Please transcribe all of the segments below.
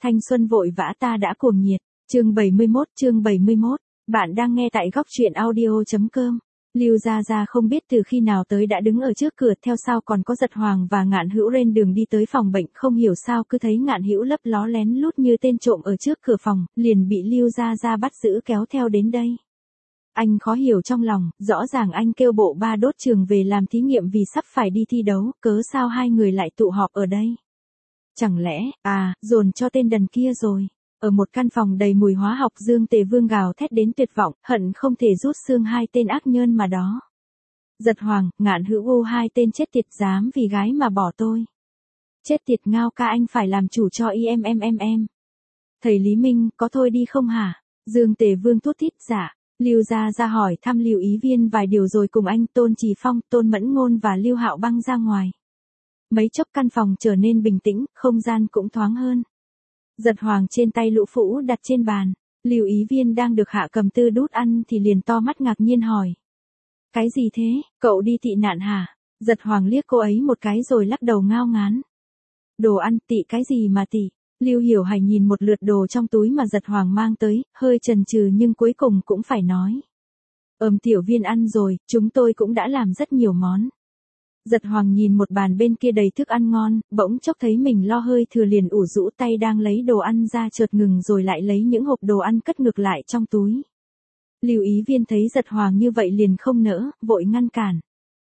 Thanh xuân vội vã ta đã cuồng nhiệt. Chương 71. Bạn đang nghe tại góc truyện audio.com. Lưu Gia Gia không biết từ khi nào tới đã đứng ở trước cửa, theo sau còn có Giật Hoàng và Ngạn Hữu lên đường đi tới phòng bệnh, không hiểu sao cứ thấy Ngạn Hữu lấp ló lén lút như tên trộm ở trước cửa phòng, liền bị Lưu Gia Gia bắt giữ kéo theo đến đây. Anh khó hiểu trong lòng, rõ ràng anh kêu bộ ba đốt trường về làm thí nghiệm vì sắp phải đi thi đấu, cớ sao hai người lại tụ họp ở đây? Chẳng lẽ, dồn cho tên đần kia rồi. Ở một căn phòng đầy mùi hóa học, Dương Tề Vương gào thét đến tuyệt vọng, hận không thể rút xương hai tên ác nhân mà đó. Giật Hoàng, Ngạn Hữu, hai tên chết tiệt, dám vì gái mà bỏ tôi. Chết tiệt, Ngao ca, anh phải làm chủ cho em. Thầy Lý Minh, có thôi đi không hả? Dương Tề Vương thút thít. Dạ. Lưu Gia Gia hỏi thăm Lưu Ý Viên vài điều rồi cùng anh Tôn Trì Phong, Tôn Mẫn Ngôn và Lưu Hạo Băng ra ngoài. Mấy chốc căn phòng trở nên bình tĩnh, không gian cũng thoáng hơn. Giật Hoàng trên tay lũ phũ đặt trên bàn. Lưu Ý Viên đang được hạ cầm tư đút ăn thì liền to mắt ngạc nhiên hỏi. Cái gì thế, cậu đi tị nạn hả? Giật Hoàng liếc cô ấy một cái rồi lắc đầu ngao ngán. Đồ ăn, tị cái gì mà tị? Lưu Hiểu Hải nhìn một lượt đồ trong túi mà Giật Hoàng mang tới, hơi chần chừ nhưng cuối cùng cũng phải nói. Tiểu Viên ăn rồi, chúng tôi cũng đã làm rất nhiều món. Giật Hoàng nhìn một bàn bên kia đầy thức ăn ngon, bỗng chốc thấy mình lo hơi thừa liền ủ rũ tay đang lấy đồ ăn ra, chợt ngừng rồi lại lấy những hộp đồ ăn cất ngược lại trong túi. Lưu Ý Viên thấy Giật Hoàng như vậy liền không nỡ, vội ngăn cản.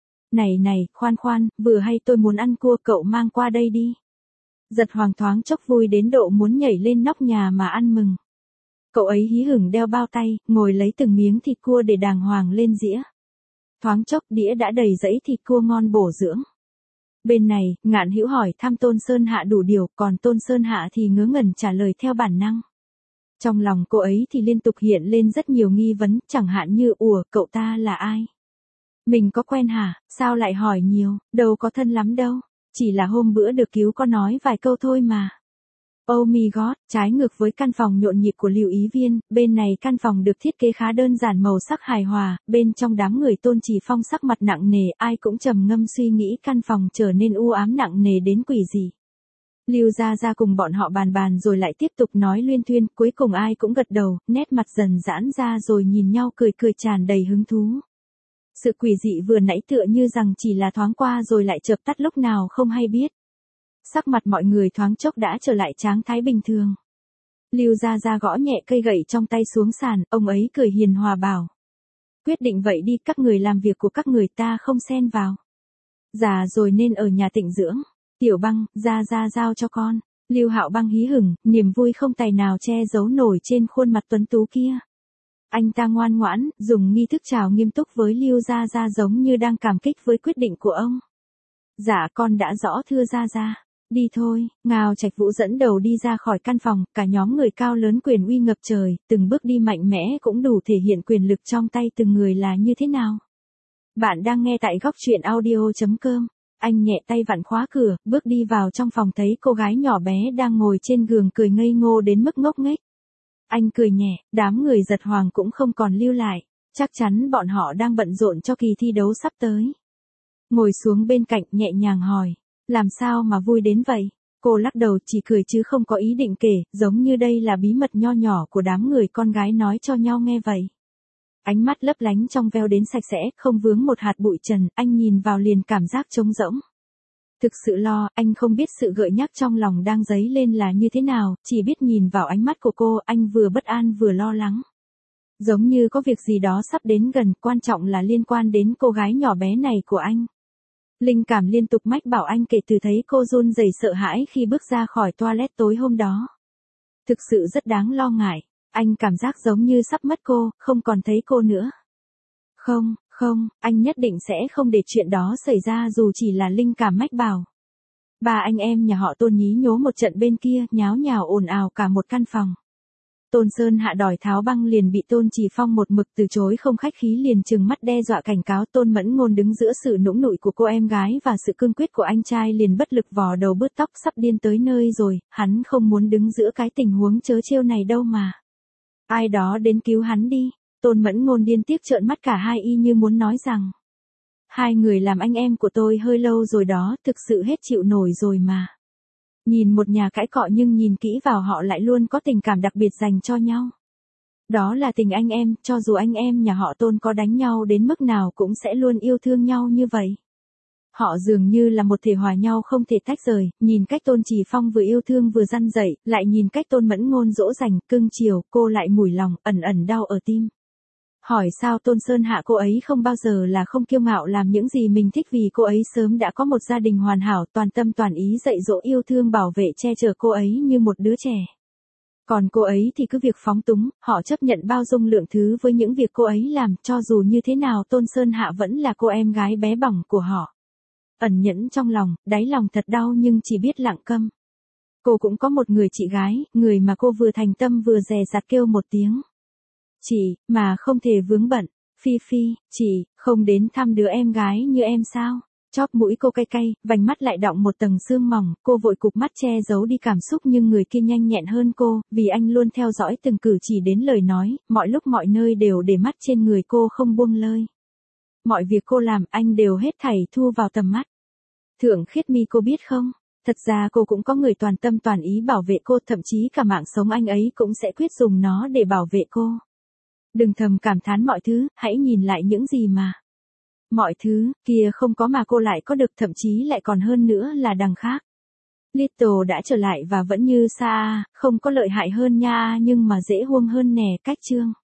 Này, khoan, vừa hay tôi muốn ăn cua, cậu mang qua đây đi. Giật Hoàng thoáng chốc vui đến độ muốn nhảy lên nóc nhà mà ăn mừng. Cậu ấy hí hửng đeo bao tay, ngồi lấy từng miếng thịt cua để đàng hoàng lên dĩa. Thoáng chốc đĩa đã đầy dãy thịt cua ngon bổ dưỡng. Bên này, Ngạn Hữu hỏi thăm Tôn Sơn Hạ đủ điều, còn Tôn Sơn Hạ thì ngớ ngẩn trả lời theo bản năng. Trong lòng cô ấy thì liên tục hiện lên rất nhiều nghi vấn, chẳng hạn như, cậu ta là ai? Mình có quen hả, sao lại hỏi nhiều, đâu có thân lắm đâu, chỉ là hôm bữa được cứu có nói vài câu thôi mà. Oh my god, trái ngược với căn phòng nhộn nhịp của Lưu Ý Viên, bên này căn phòng được thiết kế khá đơn giản, màu sắc hài hòa, bên trong đám người Tôn Trì Phong sắc mặt nặng nề, ai cũng trầm ngâm suy nghĩ, căn phòng trở nên u ám nặng nề đến quỷ dị. Lưu Gia Gia cùng bọn họ bàn rồi lại tiếp tục nói luyên thuyên, cuối cùng ai cũng gật đầu, nét mặt dần giãn ra rồi nhìn nhau cười tràn đầy hứng thú. Sự quỷ dị vừa nãy tựa như rằng chỉ là thoáng qua rồi lại chợp tắt lúc nào không hay biết. Sắc mặt mọi người thoáng chốc đã trở lại trạng thái bình thường. Lưu Gia Gia gõ nhẹ cây gậy trong tay xuống sàn, ông ấy cười hiền hòa bảo. Quyết định vậy đi, các người làm việc của các người, ta không xen vào. Già rồi nên ở nhà tịnh dưỡng. Tiểu Băng, Gia Gia giao cho con. Lưu Hạo Băng hí hửng, niềm vui không tài nào che giấu nổi trên khuôn mặt tuấn tú kia. Anh ta ngoan ngoãn, dùng nghi thức chào nghiêm túc với Lưu Gia Gia giống như đang cảm kích với quyết định của ông. Dạ con đã rõ thưa Gia Gia. Đi thôi, Ngao Trạch Vũ dẫn đầu đi ra khỏi căn phòng, cả nhóm người cao lớn quyền uy ngập trời, từng bước đi mạnh mẽ cũng đủ thể hiện quyền lực trong tay từng người là như thế nào. Bạn đang nghe tại góc truyện audio.com. Anh nhẹ tay vặn khóa cửa, bước đi vào trong phòng thấy cô gái nhỏ bé đang ngồi trên giường cười ngây ngô đến mức ngốc nghếch. Anh cười nhẹ, đám người Giật Hoàng cũng không còn lưu lại, chắc chắn bọn họ đang bận rộn cho kỳ thi đấu sắp tới. Ngồi xuống bên cạnh nhẹ nhàng hỏi. Làm sao mà vui đến vậy? Cô lắc đầu chỉ cười chứ không có ý định kể, giống như đây là bí mật nho nhỏ của đám người con gái nói cho nhau nghe vậy. Ánh mắt lấp lánh trong veo đến sạch sẽ, không vướng một hạt bụi trần, anh nhìn vào liền cảm giác trống rỗng. Thực sự lo, anh không biết sự gợi nhắc trong lòng đang dấy lên là như thế nào, chỉ biết nhìn vào ánh mắt của cô, anh vừa bất an vừa lo lắng. Giống như có việc gì đó sắp đến gần, quan trọng là liên quan đến cô gái nhỏ bé này của anh. Linh cảm liên tục mách bảo anh kể từ thấy cô run rẩy sợ hãi khi bước ra khỏi toilet tối hôm đó. Thực sự rất đáng lo ngại, anh cảm giác giống như sắp mất cô, không còn thấy cô nữa. Không, anh nhất định sẽ không để chuyện đó xảy ra dù chỉ là linh cảm mách bảo. Ba anh em nhà họ Tôn nhí nhố một trận bên kia, nháo nhào ồn ào cả một căn phòng. Tôn Sơn Hạ đòi tháo băng liền bị Tôn Trì Phong một mực từ chối không khách khí, liền trừng mắt đe dọa cảnh cáo. Tôn Mẫn Ngôn đứng giữa sự nũng nịu của cô em gái và sự cương quyết của anh trai liền bất lực vò đầu bứt tóc, sắp điên tới nơi rồi, hắn không muốn đứng giữa cái tình huống trớ trêu này đâu mà. Ai đó đến cứu hắn đi. Tôn Mẫn Ngôn điên tiếc trợn mắt cả hai y như muốn nói rằng. Hai người làm anh em của tôi hơi lâu rồi đó, thực sự hết chịu nổi rồi mà. Nhìn một nhà cãi cọ nhưng nhìn kỹ vào họ lại luôn có tình cảm đặc biệt dành cho nhau. Đó là tình anh em, cho dù anh em nhà họ Tôn có đánh nhau đến mức nào cũng sẽ luôn yêu thương nhau như vậy. Họ dường như là một thể hòa nhau không thể tách rời, nhìn cách Tôn Trì Phong vừa yêu thương vừa răn dạy, lại nhìn cách Tôn Mẫn Ngôn dỗ dành, cưng chiều, cô lại mủi lòng, ẩn ẩn đau ở tim. Hỏi sao Tôn Sơn Hạ cô ấy không bao giờ là không kiêu ngạo làm những gì mình thích vì cô ấy sớm đã có một gia đình hoàn hảo, toàn tâm toàn ý dạy dỗ yêu thương bảo vệ che chở cô ấy như một đứa trẻ. Còn cô ấy thì cứ việc phóng túng, họ chấp nhận bao dung lượng thứ với những việc cô ấy làm, cho dù như thế nào Tôn Sơn Hạ vẫn là cô em gái bé bỏng của họ. Ẩn nhẫn trong lòng, đáy lòng thật đau nhưng chỉ biết lặng câm. Cô cũng có một người chị gái, người mà cô vừa thành tâm vừa dè dặt kêu một tiếng. Chị, mà không thể vướng bận. Phi Phi, chị, không đến thăm đứa em gái như em sao? Chóp mũi cô cay cay, vành mắt lại đọng một tầng sương mỏng, cô vội cụp mắt che giấu đi cảm xúc nhưng người kia nhanh nhẹn hơn cô, vì anh luôn theo dõi từng cử chỉ đến lời nói, mọi lúc mọi nơi đều để mắt trên người cô không buông lơi. Mọi việc cô làm anh đều hết thảy thu vào tầm mắt. Thượng Khiết Mi cô biết không? Thật ra cô cũng có người toàn tâm toàn ý bảo vệ cô, thậm chí cả mạng sống anh ấy cũng sẽ quyết dùng nó để bảo vệ cô. Đừng thầm cảm thán mọi thứ, hãy nhìn lại những gì mà. Mọi thứ kia không có mà cô lại có được, thậm chí lại còn hơn nữa là đằng khác. Little đã trở lại và vẫn như Sa, không có lợi hại hơn nha nhưng mà dễ huông hơn nè, cách chương.